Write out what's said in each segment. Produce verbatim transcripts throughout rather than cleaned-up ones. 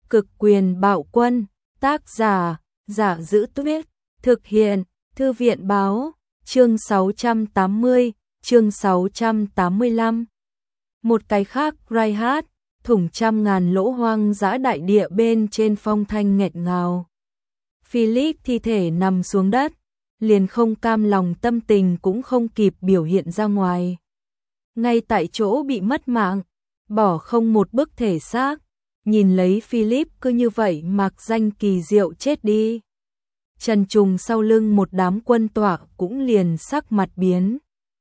Cực quyền bạo quân, tác giả, Giả Giữ Tuyết, thực hiện, Thư viện báo, chương sáu trăm tám mươi, chương sáu trăm tám mươi lăm. Một cái khác, Reinhardt, thủng trăm ngàn lỗ hoang dã đại địa bên trên phong thanh nghẹt ngào. Philip thi thể nằm xuống đất, liền không cam lòng tâm tình cũng không kịp biểu hiện ra ngoài. Ngay tại chỗ bị mất mạng, bỏ không một bức thể xác, nhìn lấy Philip cứ như vậy mặc danh kỳ diệu chết đi. Trần Trùng sau lưng một đám quân tọa cũng liền sắc mặt biến.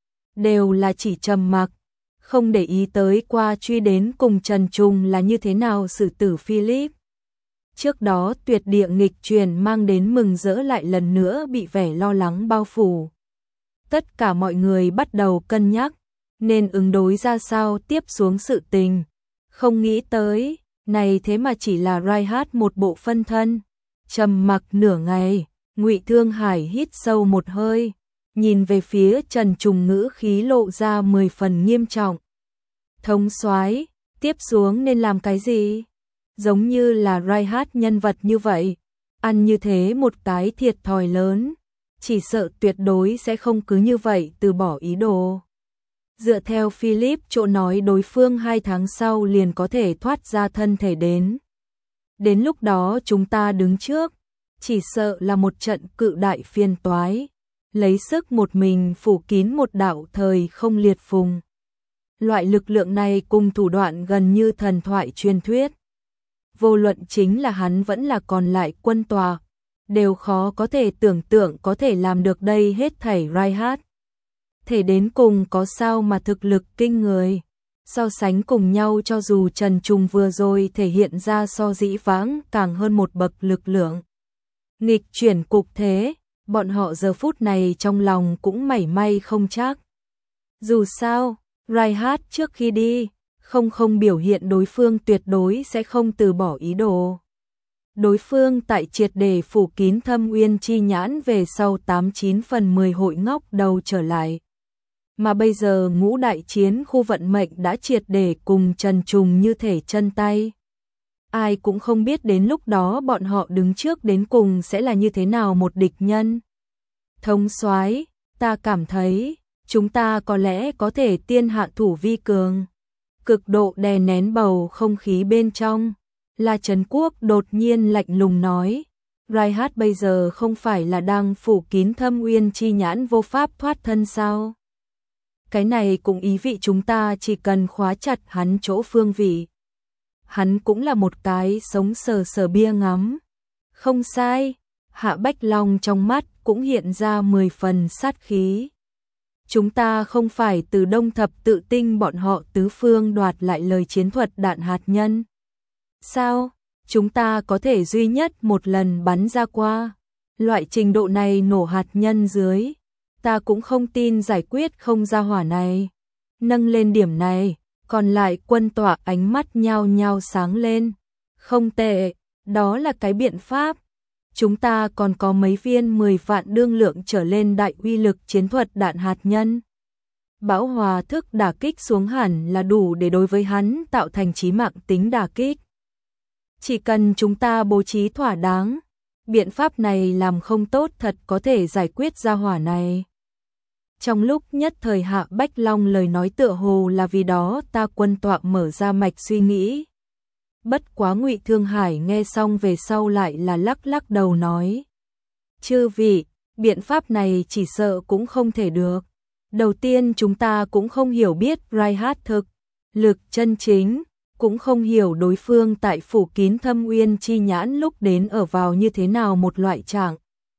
Đều là chỉ trầm mặc, không để ý tới qua truy đến cùng Trần Trùng là như thế nào xử tử Philip. Trước đó tuyệt địa nghịch truyền mang đến mừng rỡ lại lần nữa bị vẻ lo lắng bao phủ. Tất cả mọi người bắt đầu cân nhắc, nên ứng đối ra sao tiếp xuống sự tình. Không nghĩ tới, này thế mà chỉ là Reinhardt một bộ phân thân. Trầm mặc nửa ngày, Ngụy Thương Hải hít sâu một hơi, nhìn về phía Trần Trùng ngữ khí lộ ra mười phần nghiêm trọng. Thống soái, tiếp xuống nên làm cái gì? Giống như là Reinhardt nhân vật như vậy, ăn như thế một cái thiệt thòi lớn, chỉ sợ tuyệt đối sẽ không cứ như vậy từ bỏ ý đồ. Dựa theo Philip chỗ nói đối phương hai tháng sau liền có thể thoát ra thân thể đến. Đến lúc đó chúng ta đứng trước, chỉ sợ là một trận cự đại phiền toái, lấy sức một mình phủ kín một đạo thời không liệt phùng. Loại lực lượng này cùng thủ đoạn gần như thần thoại truyền thuyết. Vô luận chính là hắn vẫn là còn lại quân tòa, đều khó có thể tưởng tượng có thể làm được đây hết thảy Reinhardt. Thể đến cùng có sao mà thực lực kinh người. So sánh cùng nhau cho dù Trần Trùng vừa rồi thể hiện ra so dĩ vãng càng hơn một bậc lực lượng. Nghịch chuyển cục thế, bọn họ giờ phút này trong lòng cũng mảy may không chắc. Dù sao, Reinhardt trước khi đi, không không biểu hiện đối phương tuyệt đối sẽ không từ bỏ ý đồ. Đối phương tại triệt để phủ kín Thâm Uyên chi nhãn về sau tám chín phần mười hội ngóc đầu trở lại. Mà bây giờ ngũ đại chiến khu vận mệnh đã triệt để cùng Trần Trùng như thể chân tay. Ai cũng không biết đến lúc đó bọn họ đứng trước đến cùng sẽ là như thế nào một địch nhân. Thống soái, ta cảm thấy, chúng ta có lẽ có thể tiên hạ thủ vi cường. Cực độ đè nén bầu không khí bên trong, La Trấn Quốc đột nhiên lạnh lùng nói. Reinhardt bây giờ không phải là đang phủ kín Thâm Uyên chi nhãn vô pháp thoát thân sao? Cái này cũng ý vị chúng ta chỉ cần khóa chặt hắn chỗ phương vị. Hắn cũng là một cái sống sờ sờ bia ngắm. Không sai, Hạ Bách Long trong mắt cũng hiện ra mười phần sát khí. Chúng ta không phải từ Đông Thập Tự Tinh bọn họ tứ phương đoạt lại lời chiến thuật đạn hạt nhân. Sao? Chúng ta có thể duy nhất một lần bắn ra qua. Loại trình độ này nổ hạt nhân dưới. Ta cũng không tin giải quyết không ra hỏa này. Nâng lên điểm này, còn lại quân tọa ánh mắt nhao nhao sáng lên. Không tệ, đó là cái biện pháp. Chúng ta còn có mấy viên mười vạn đương lượng trở lên đại uy lực chiến thuật đạn hạt nhân. Bão hòa thức đả kích xuống hẳn là đủ để đối với hắn tạo thành chí mạng tính đả kích. Chỉ cần chúng ta bố trí thỏa đáng, biện pháp này làm không tốt thật có thể giải quyết ra hỏa này. Trong lúc nhất thời Hạ Bách Long lời nói tựa hồ là vì đó ta quân tọa mở ra mạch suy nghĩ. Bất quá Ngụy Thương Hải nghe xong về sau lại là lắc lắc đầu nói. Chư vị, biện pháp này chỉ sợ cũng không thể được. Đầu tiên chúng ta cũng không hiểu biết Reinhardt thực lực chân chính, cũng không hiểu đối phương tại phủ kín Thâm Uyên chi nhãn lúc đến ở vào như thế nào một loại trạng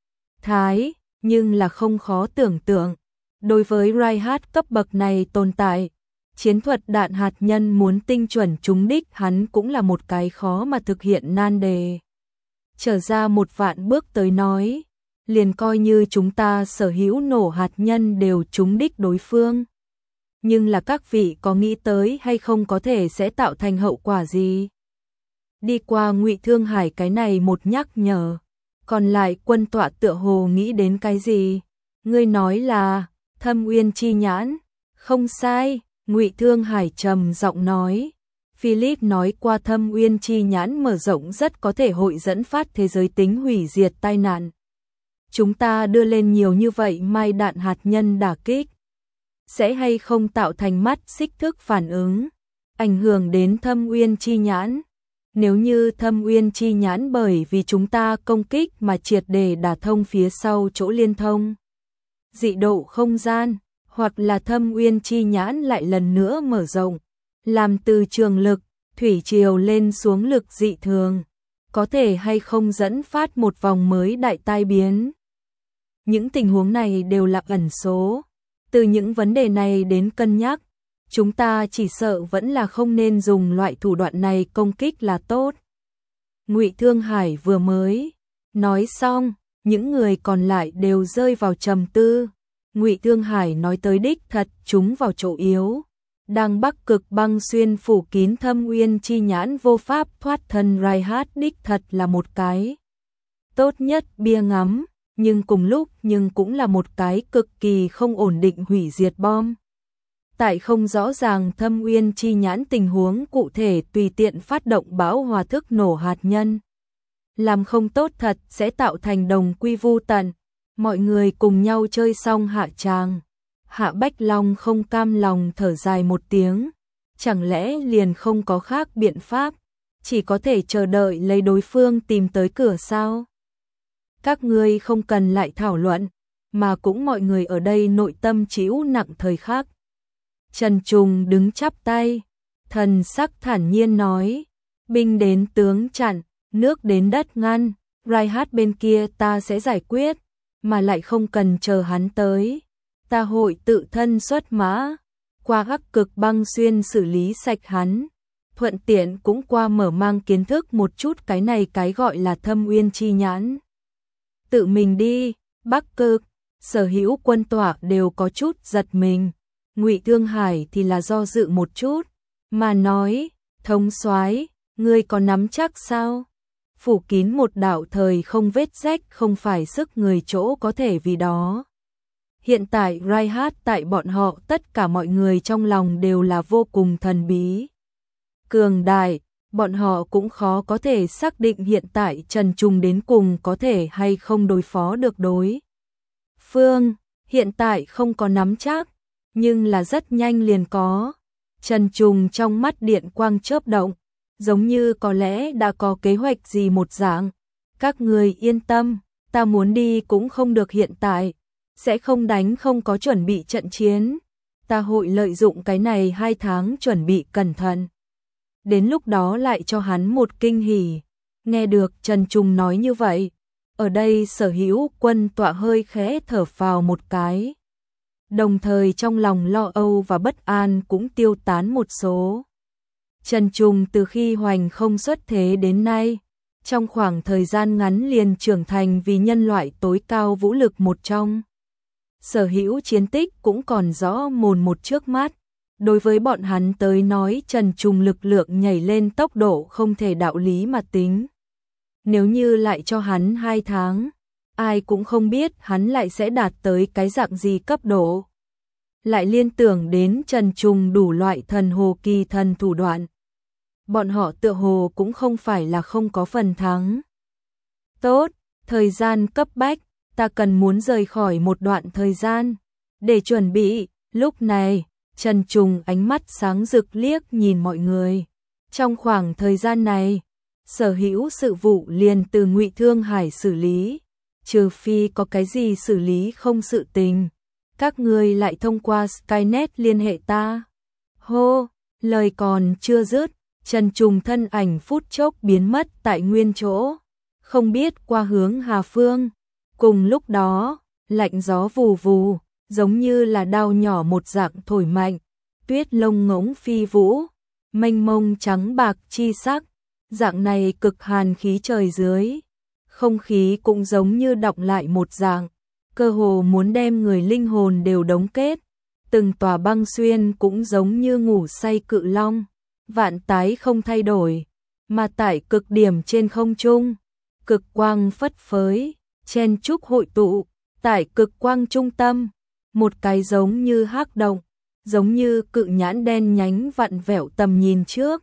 thái, nhưng là không khó tưởng tượng. Đối với Reinhardt cấp bậc này tồn tại, chiến thuật đạn hạt nhân muốn tinh chuẩn trúng đích hắn cũng là một cái khó mà thực hiện nan đề. Trở ra một vạn bước tới nói, liền coi như chúng ta sở hữu nổ hạt nhân đều trúng đích đối phương. Nhưng là các vị có nghĩ tới hay không có thể sẽ tạo thành hậu quả gì? Đi qua Ngụy Thương Hải cái này một nhắc nhở, còn lại quân tọa tựa hồ nghĩ đến cái gì? Ngươi nói là Thâm Uyên chi nhãn? Không sai, Ngụy Thương Hải trầm giọng nói. Philip nói qua thâm uyên chi nhãn mở rộng rất có thể hội dẫn phát thế giới tính hủy diệt tai nạn. Chúng ta đưa lên nhiều như vậy mai đạn hạt nhân đả kích. Sẽ hay không tạo thành mắt xích thức phản ứng, ảnh hưởng đến thâm uyên chi nhãn. Nếu như thâm uyên chi nhãn bởi vì chúng ta công kích mà triệt để đả thông phía sau chỗ liên thông, dị độ không gian, hoặc là thâm uyên chi nhãn lại lần nữa mở rộng, làm từ trường lực, thủy triều lên xuống lực dị thường, có thể hay không dẫn phát một vòng mới đại tai biến. Những tình huống này đều là ẩn số. Từ những vấn đề này đến cân nhắc, chúng ta chỉ sợ vẫn là không nên dùng loại thủ đoạn này công kích là tốt. Ngụy Thương Hải vừa mới nói xong, những người còn lại đều rơi vào trầm tư. Ngụy Thương Hải nói tới đích thật chúng vào chỗ yếu. Đang Bắc Cực băng xuyên phủ kín thâm uyên chi nhãn vô pháp thoát thân Reinhardt đích thật là một cái tốt nhất bia ngắm, nhưng cùng lúc nhưng cũng là một cái cực kỳ không ổn định hủy diệt bom. Tại không rõ ràng thâm uyên chi nhãn tình huống cụ thể tùy tiện phát động bão hòa thức nổ hạt nhân. Làm không tốt thật sẽ tạo thành đồng quy vu tận, mọi người cùng nhau chơi xong hạ tràng. Hạ Bách Long không cam lòng thở dài một tiếng, chẳng lẽ liền không có khác biện pháp, chỉ có thể chờ đợi lấy đối phương tìm tới cửa sao? Các ngươi không cần lại thảo luận, mà cũng mọi người ở đây nội tâm chịu nặng thời khắc. Trần Trùng đứng chắp tay, thần sắc thản nhiên nói, binh đến tướng chặn, nước đến đất ngăn, Reinhardt bên kia ta sẽ giải quyết, mà lại không cần chờ hắn tới. Ta hội tự thân xuất mã, qua hắc cực băng xuyên xử lý sạch hắn, thuận tiện cũng qua mở mang kiến thức một chút cái này cái gọi là thâm uyên chi nhãn. Tự mình đi, Bắc Cực, sở hữu quân tọa đều có chút giật mình, Ngụy Thương Hải thì là do dự một chút, mà nói, thống soái, ngươi có nắm chắc sao? Phủ kín một đạo thời không vết rách không phải sức người chỗ có thể vì đó. Hiện tại Reinhardt tại bọn họ tất cả mọi người trong lòng đều là vô cùng thần bí. Cường đại, bọn họ cũng khó có thể xác định hiện tại Trần Trùng đến cùng có thể hay không đối phó được đối. Phương, hiện tại không có nắm chắc, nhưng là rất nhanh liền có. Trần Trùng trong mắt điện quang chớp động, giống như có lẽ đã có kế hoạch gì một dạng. Các người yên tâm, ta muốn đi cũng không được hiện tại. Sẽ không đánh không có chuẩn bị trận chiến. Ta hội lợi dụng cái này hai tháng chuẩn bị cẩn thận. Đến lúc đó lại cho hắn một kinh hỉ. Nghe được Trần Trùng nói như vậy, ở đây sở hữu quân tọa hơi khẽ thở phào một cái. Đồng thời trong lòng lo âu và bất an cũng tiêu tán một số. Trần Trùng từ khi hoành không xuất thế đến nay, trong khoảng thời gian ngắn liền trưởng thành vì nhân loại tối cao vũ lực một trong. Sở hữu chiến tích cũng còn rõ mồn một trước mắt. Đối với bọn hắn tới nói Trần Trùng lực lượng nhảy lên tốc độ không thể đạo lý mà tính. Nếu như lại cho hắn hai tháng, ai cũng không biết hắn lại sẽ đạt tới cái dạng gì cấp độ. Lại liên tưởng đến Trần Trùng đủ loại thần hồ kỳ thần thủ đoạn. Bọn họ tựa hồ cũng không phải là không có phần thắng. Tốt, thời gian cấp bách, ta cần muốn rời khỏi một đoạn thời gian. Để chuẩn bị, lúc này, Trần Trùng ánh mắt sáng rực liếc nhìn mọi người. Trong khoảng thời gian này, sở hữu sự vụ liền từ Ngụy Thương Hải xử lý. Trừ phi có cái gì xử lý không sự tình. Các người lại thông qua Skynet liên hệ ta. Hô, lời còn chưa dứt, Trần Trùng thân ảnh phút chốc biến mất tại nguyên chỗ. Không biết qua hướng Hà Phương. Cùng lúc đó, lạnh gió vù vù, giống như là đao nhỏ một dạng thổi mạnh, tuyết lông ngỗng phi vũ, mênh mông trắng bạc chi sắc, dạng này cực hàn khí trời dưới. Không khí cũng giống như đọng lại một dạng, cơ hồ muốn đem người linh hồn đều đóng kết. Từng tòa băng xuyên cũng giống như ngủ say cự long, vạn tái không thay đổi, mà tại cực điểm trên không trung, cực quang phất phới, chen chúc hội tụ, tại cực quang trung tâm, một cái giống như hắc động, giống như cự nhãn đen nhánh vặn vẹo tầm nhìn trước,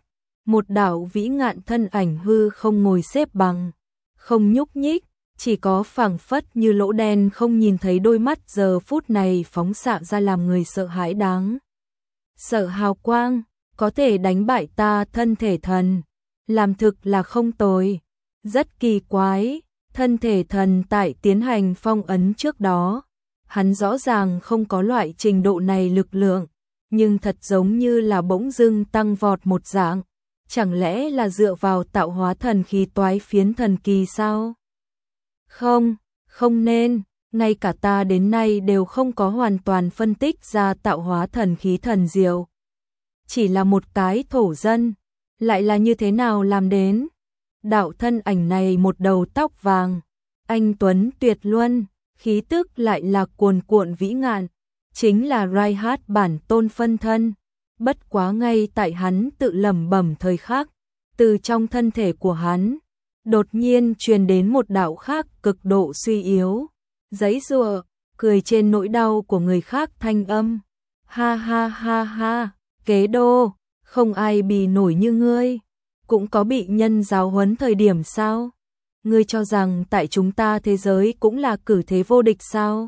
một đạo vĩ ngạn thân ảnh hư không ngồi xếp bằng, không nhúc nhích, chỉ có phảng phất như lỗ đen không nhìn thấy đôi mắt giờ phút này phóng xạ ra làm người sợ hãi đáng. Sợ hào quang, có thể đánh bại ta thân thể thần, làm thực là không tồi. Rất kỳ quái, thân thể thần tại tiến hành phong ấn trước đó, hắn rõ ràng không có loại trình độ này lực lượng, nhưng thật giống như là bỗng dưng tăng vọt một dạng, chẳng lẽ là dựa vào tạo hóa thần khí toái phiến thần kỳ sao? Không, không nên, ngay cả ta đến nay đều không có hoàn toàn phân tích ra tạo hóa thần khí thần diệu. Chỉ là một cái thổ dân, lại là như thế nào làm đến? Đạo thân ảnh này một đầu tóc vàng, anh tuấn tuyệt luân, khí tức lại là cuồn cuộn vĩ ngạn, chính là Reinhardt bản tôn phân thân. Bất quá ngay tại hắn tự lẩm bẩm thời khắc, từ trong thân thể của hắn, đột nhiên truyền đến một đạo khác cực độ suy yếu, giãy giụa, cười trên nỗi đau của người khác thanh âm. Ha ha ha ha, Kế Đô, không ai bì nổi như ngươi, cũng có bị nhân giáo huấn thời điểm sao? Ngươi cho rằng tại chúng ta thế giới cũng là cử thế vô địch sao?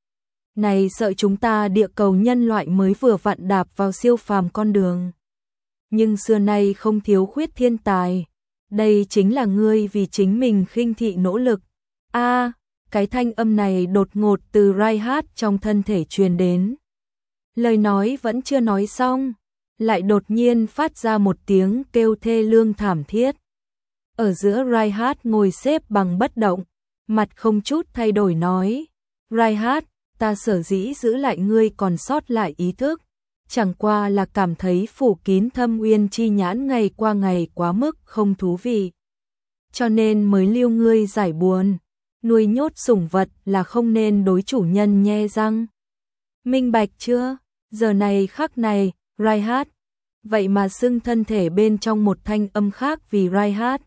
Này sợ chúng ta địa cầu nhân loại mới vừa vặn đạp vào siêu phàm con đường. Nhưng xưa nay không thiếu khuyết thiên tài. Đây chính là ngươi vì chính mình khinh thị nỗ lực. A, cái thanh âm này đột ngột từ Reinhardt trong thân thể truyền đến. Lời nói vẫn chưa nói xong, lại đột nhiên phát ra một tiếng kêu thê lương thảm thiết. Ở giữa Reinhardt ngồi xếp bằng bất động, mặt không chút thay đổi nói. Reinhardt, ta sở dĩ giữ lại ngươi còn sót lại ý thức, chẳng qua là cảm thấy phủ kín thâm uyên chi nhãn ngày qua ngày quá mức không thú vị. Cho nên mới lưu ngươi giải buồn, nuôi nhốt sủng vật là không nên đối chủ nhân nhe răng. Minh bạch chưa? Giờ này khắc này, Reinhardt, vậy mà xưng thân thể bên trong một thanh âm khác vì Reinhardt.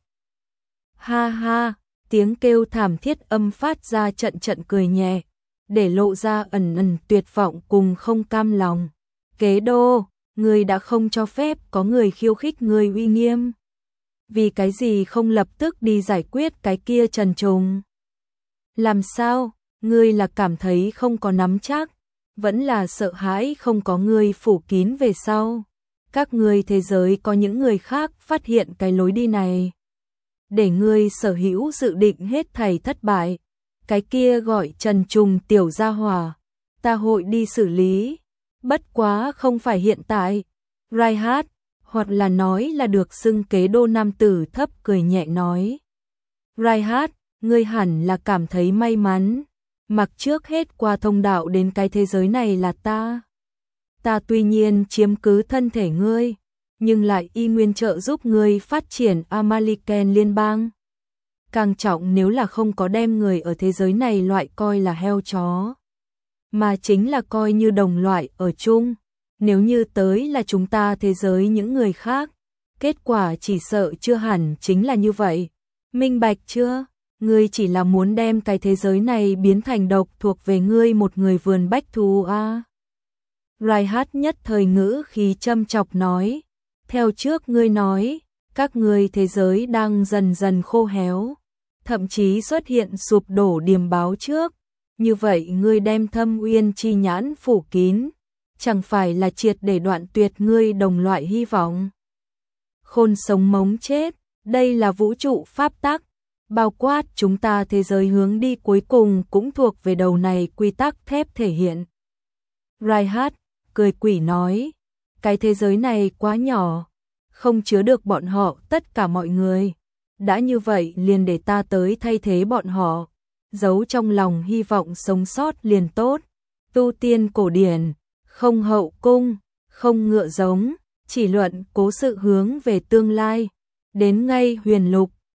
Ha ha, tiếng kêu thảm thiết âm phát ra trận trận cười nhẹ, để lộ ra ẩn ẩn tuyệt vọng cùng không cam lòng. Kế Đô, ngươi đã không cho phép có người khiêu khích ngươi uy nghiêm. Vì cái gì không lập tức đi giải quyết cái kia trần trùng? Làm sao, ngươi là cảm thấy không có nắm chắc, vẫn là sợ hãi không có ngươi phủ kín về sau. Các ngươi thế giới có những người khác phát hiện cái lối đi này, để ngươi sở hữu dự định hết thảy thất bại. Cái kia gọi trần trùng tiểu gia hỏa, ta hội đi xử lý, bất quá không phải hiện tại. Reinhardt, hoặc là nói là được xưng Kế Đô nam tử thấp cười nhẹ nói. Reinhardt, ngươi hẳn là cảm thấy may mắn, mặc trước hết qua thông đạo đến cái thế giới này là ta. Ta tuy nhiên chiếm cứ thân thể ngươi, nhưng lại y nguyên trợ giúp ngươi phát triển Amaliken liên bang. Càng trọng nếu là không có đem người ở thế giới này loại coi là heo chó, mà chính là coi như đồng loại ở chung. Nếu như tới là chúng ta thế giới những người khác, kết quả chỉ sợ chưa hẳn chính là như vậy. Minh bạch chưa? Ngươi chỉ là muốn đem cái thế giới này biến thành độc thuộc về ngươi một người vườn bách thú a. À? Reinhardt nhất thời ngữ khí châm chọc nói. Theo trước ngươi nói, các ngươi thế giới đang dần dần khô héo, thậm chí xuất hiện sụp đổ điềm báo trước. Như vậy ngươi đem thâm uyên chi nhãn phủ kín, chẳng phải là triệt để đoạn tuyệt ngươi đồng loại hy vọng. Khôn sống mống chết, đây là vũ trụ pháp tắc, bao quát chúng ta thế giới hướng đi cuối cùng cũng thuộc về đầu này quy tắc thép thể hiện. Reinhardt cười quỷ nói, cái thế giới này quá nhỏ, không chứa được bọn họ tất cả mọi người. Đã như vậy liền để ta tới thay thế bọn họ, giấu trong lòng hy vọng sống sót liền tốt. Tu tiên cổ điển, không hậu cung, không ngựa giống, chỉ luận cố sự hướng về tương lai. Đến ngay huyền lục,